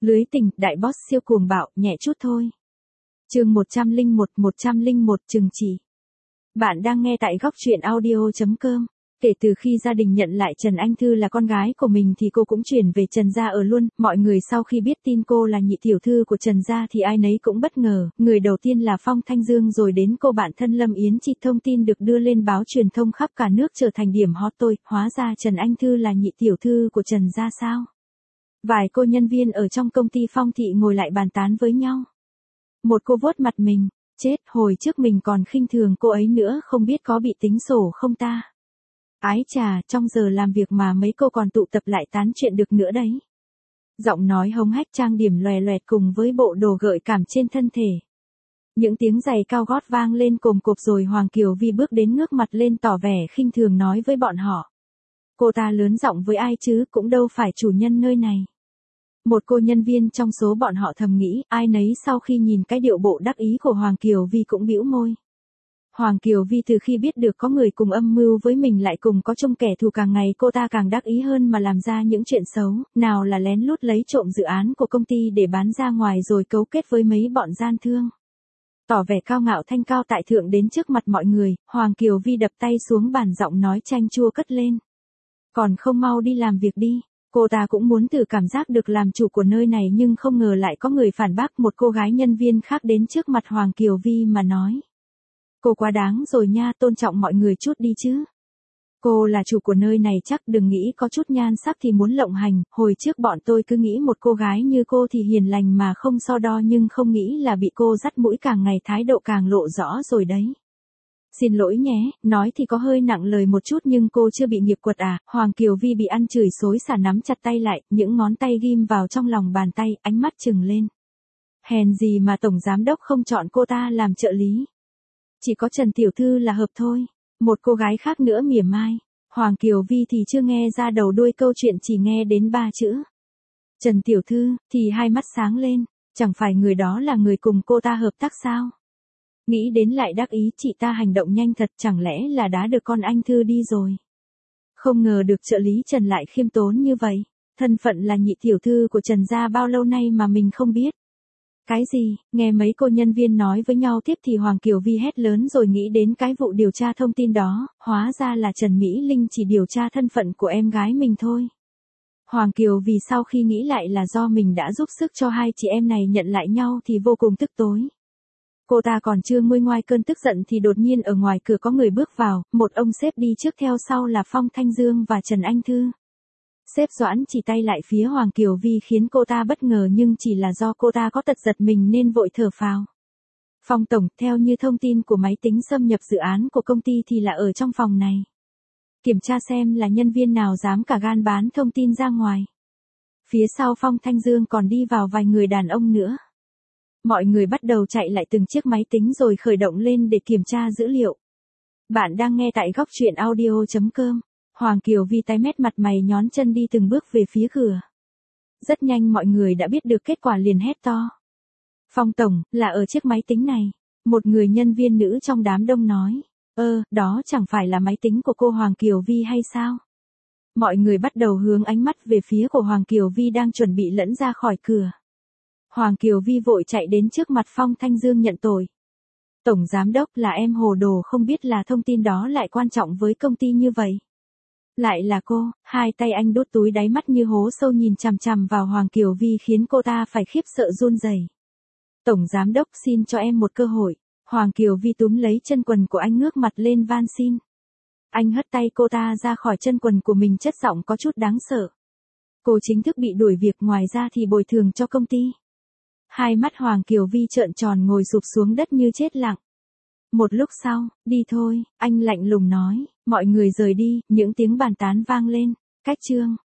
Lưới tình, đại boss siêu cuồng bạo, nhẹ chút thôi. Chương 101 chừng chỉ. Bạn đang nghe tại góc truyện audio.com. Kể từ khi gia đình nhận lại Trần Anh Thư là con gái của mình thì cô cũng chuyển về Trần gia ở luôn. Mọi người sau khi biết tin cô là nhị tiểu thư của Trần gia thì ai nấy cũng bất ngờ. Người đầu tiên là Phong Thanh Dương, rồi đến cô bạn thân Lâm Yến Chi. Thông tin được đưa lên báo truyền thông khắp cả nước trở thành điểm hot tôi. Hóa ra Trần Anh Thư là nhị tiểu thư của Trần gia sao? Vài cô nhân viên ở trong công ty Phong thị ngồi lại bàn tán với nhau. Một cô vuốt mặt mình, chết, hồi trước mình còn khinh thường cô ấy nữa, không biết có bị tính sổ không ta. Ái chà, trong giờ làm việc mà mấy cô còn tụ tập lại tán chuyện được nữa đấy. Giọng nói hống hách trang điểm lòe loẹt cùng với bộ đồ gợi cảm trên thân thể. Những tiếng giày cao gót vang lên cồm cộp rồi Hoàng Kiều Vi bước đến ngước mặt lên tỏ vẻ khinh thường nói với bọn họ. Cô ta lớn giọng với ai chứ, cũng đâu phải chủ nhân nơi này. Một cô nhân viên trong số bọn họ thầm nghĩ, ai nấy sau khi nhìn cái điệu bộ đắc ý của Hoàng Kiều Vi cũng bĩu môi. Hoàng Kiều Vi từ khi biết được có người cùng âm mưu với mình lại cùng có chung kẻ thù, càng ngày cô ta càng đắc ý hơn mà làm ra những chuyện xấu, nào là lén lút lấy trộm dự án của công ty để bán ra ngoài rồi cấu kết với mấy bọn gian thương. Tỏ vẻ cao ngạo thanh cao tại thượng đến trước mặt mọi người, Hoàng Kiều Vi đập tay xuống bàn, giọng nói chanh chua cất lên. Còn không mau đi làm việc đi. Cô ta cũng muốn thử cảm giác được làm chủ của nơi này nhưng không ngờ lại có người phản bác. Một cô gái nhân viên khác đến trước mặt Hoàng Kiều Vi mà nói. Cô quá đáng rồi nha, tôn trọng mọi người chút đi chứ. Cô là chủ của nơi này chắc đừng nghĩ có chút nhan sắc thì muốn lộng hành. Hồi trước bọn tôi cứ nghĩ một cô gái như cô thì hiền lành mà không so đo, nhưng không nghĩ là bị cô dắt mũi, càng ngày thái độ càng lộ rõ rồi đấy. Xin lỗi nhé, nói thì có hơi nặng lời một chút nhưng cô chưa bị nghiệp quật à? Hoàng Kiều Vi bị ăn chửi xối xả nắm chặt tay lại, những ngón tay ghim vào trong lòng bàn tay, ánh mắt trừng lên. Hèn gì mà tổng giám đốc không chọn cô ta làm trợ lý. Chỉ có Trần tiểu thư là hợp thôi. Một cô gái khác nữa mỉa mai. Hoàng Kiều Vi thì chưa nghe ra đầu đuôi câu chuyện, chỉ nghe đến 3 chữ. Trần tiểu thư, thì hai mắt sáng lên, chẳng phải người đó là người cùng cô ta hợp tác sao? Nghĩ đến lại đắc ý, chị ta hành động nhanh thật, chẳng lẽ là đã được con anh Thư đi rồi. Không ngờ được trợ lý Trần lại khiêm tốn như vậy, thân phận là nhị tiểu thư của Trần gia bao lâu nay mà mình không biết. Cái gì? Nghe mấy cô nhân viên nói với nhau tiếp thì Hoàng Kiều Vi hét lớn rồi nghĩ đến cái vụ điều tra thông tin đó, hóa ra là Trần Mỹ Linh chỉ điều tra thân phận của em gái mình thôi. Hoàng Kiều Vi sau khi nghĩ lại là do mình đã giúp sức cho hai chị em này nhận lại nhau thì vô cùng tức tối. Cô ta còn chưa nguôi ngoai cơn tức giận thì đột nhiên ở ngoài cửa có người bước vào, một ông sếp đi trước, theo sau là Phong Thanh Dương và Trần Anh Thư. Sếp Doãn chỉ tay lại phía Hoàng Kiều Vi khiến cô ta bất ngờ, nhưng chỉ là do cô ta có tật giật mình nên vội thở phào. Phong tổng, theo như thông tin của máy tính xâm nhập dự án của công ty thì là ở trong phòng này. Kiểm tra xem là nhân viên nào dám cả gan bán thông tin ra ngoài. Phía sau Phong Thanh Dương còn đi vào vài người đàn ông nữa. Mọi người bắt đầu chạy lại từng chiếc máy tính rồi khởi động lên để kiểm tra dữ liệu. Bạn đang nghe tại góc truyện audio.com. Hoàng Kiều Vi tái mét, mặt mày nhón chân đi từng bước về phía cửa. Rất nhanh mọi người đã biết được kết quả liền hét to. Phong tổng, là ở chiếc máy tính này. Một người nhân viên nữ trong đám đông nói. Đó chẳng phải là máy tính của cô Hoàng Kiều Vi hay sao? Mọi người bắt đầu hướng ánh mắt về phía của Hoàng Kiều Vi đang chuẩn bị lẫn ra khỏi cửa. Hoàng Kiều Vi vội chạy đến trước mặt Phong Thanh Dương nhận tội. Tổng giám đốc, là em hồ đồ không biết là thông tin đó lại quan trọng với công ty như vậy. Lại là cô, hai tay anh đút túi, đáy mắt như hố sâu nhìn chằm chằm vào Hoàng Kiều Vi khiến cô ta phải khiếp sợ run rẩy. Tổng giám đốc, xin cho em một cơ hội. Hoàng Kiều Vi túm lấy chân quần của anh, ngước mặt lên van xin. Anh hất tay cô ta ra khỏi chân quần của mình, chất giọng có chút đáng sợ. Cô chính thức bị đuổi việc, ngoài ra thì bồi thường cho công ty. Hai mắt Hoàng Kiều Vi trợn tròn, ngồi sụp xuống đất như chết lặng. Một lúc sau, đi thôi, anh lạnh lùng nói. Mọi người rời đi, những tiếng bàn tán vang lên. Cách chương.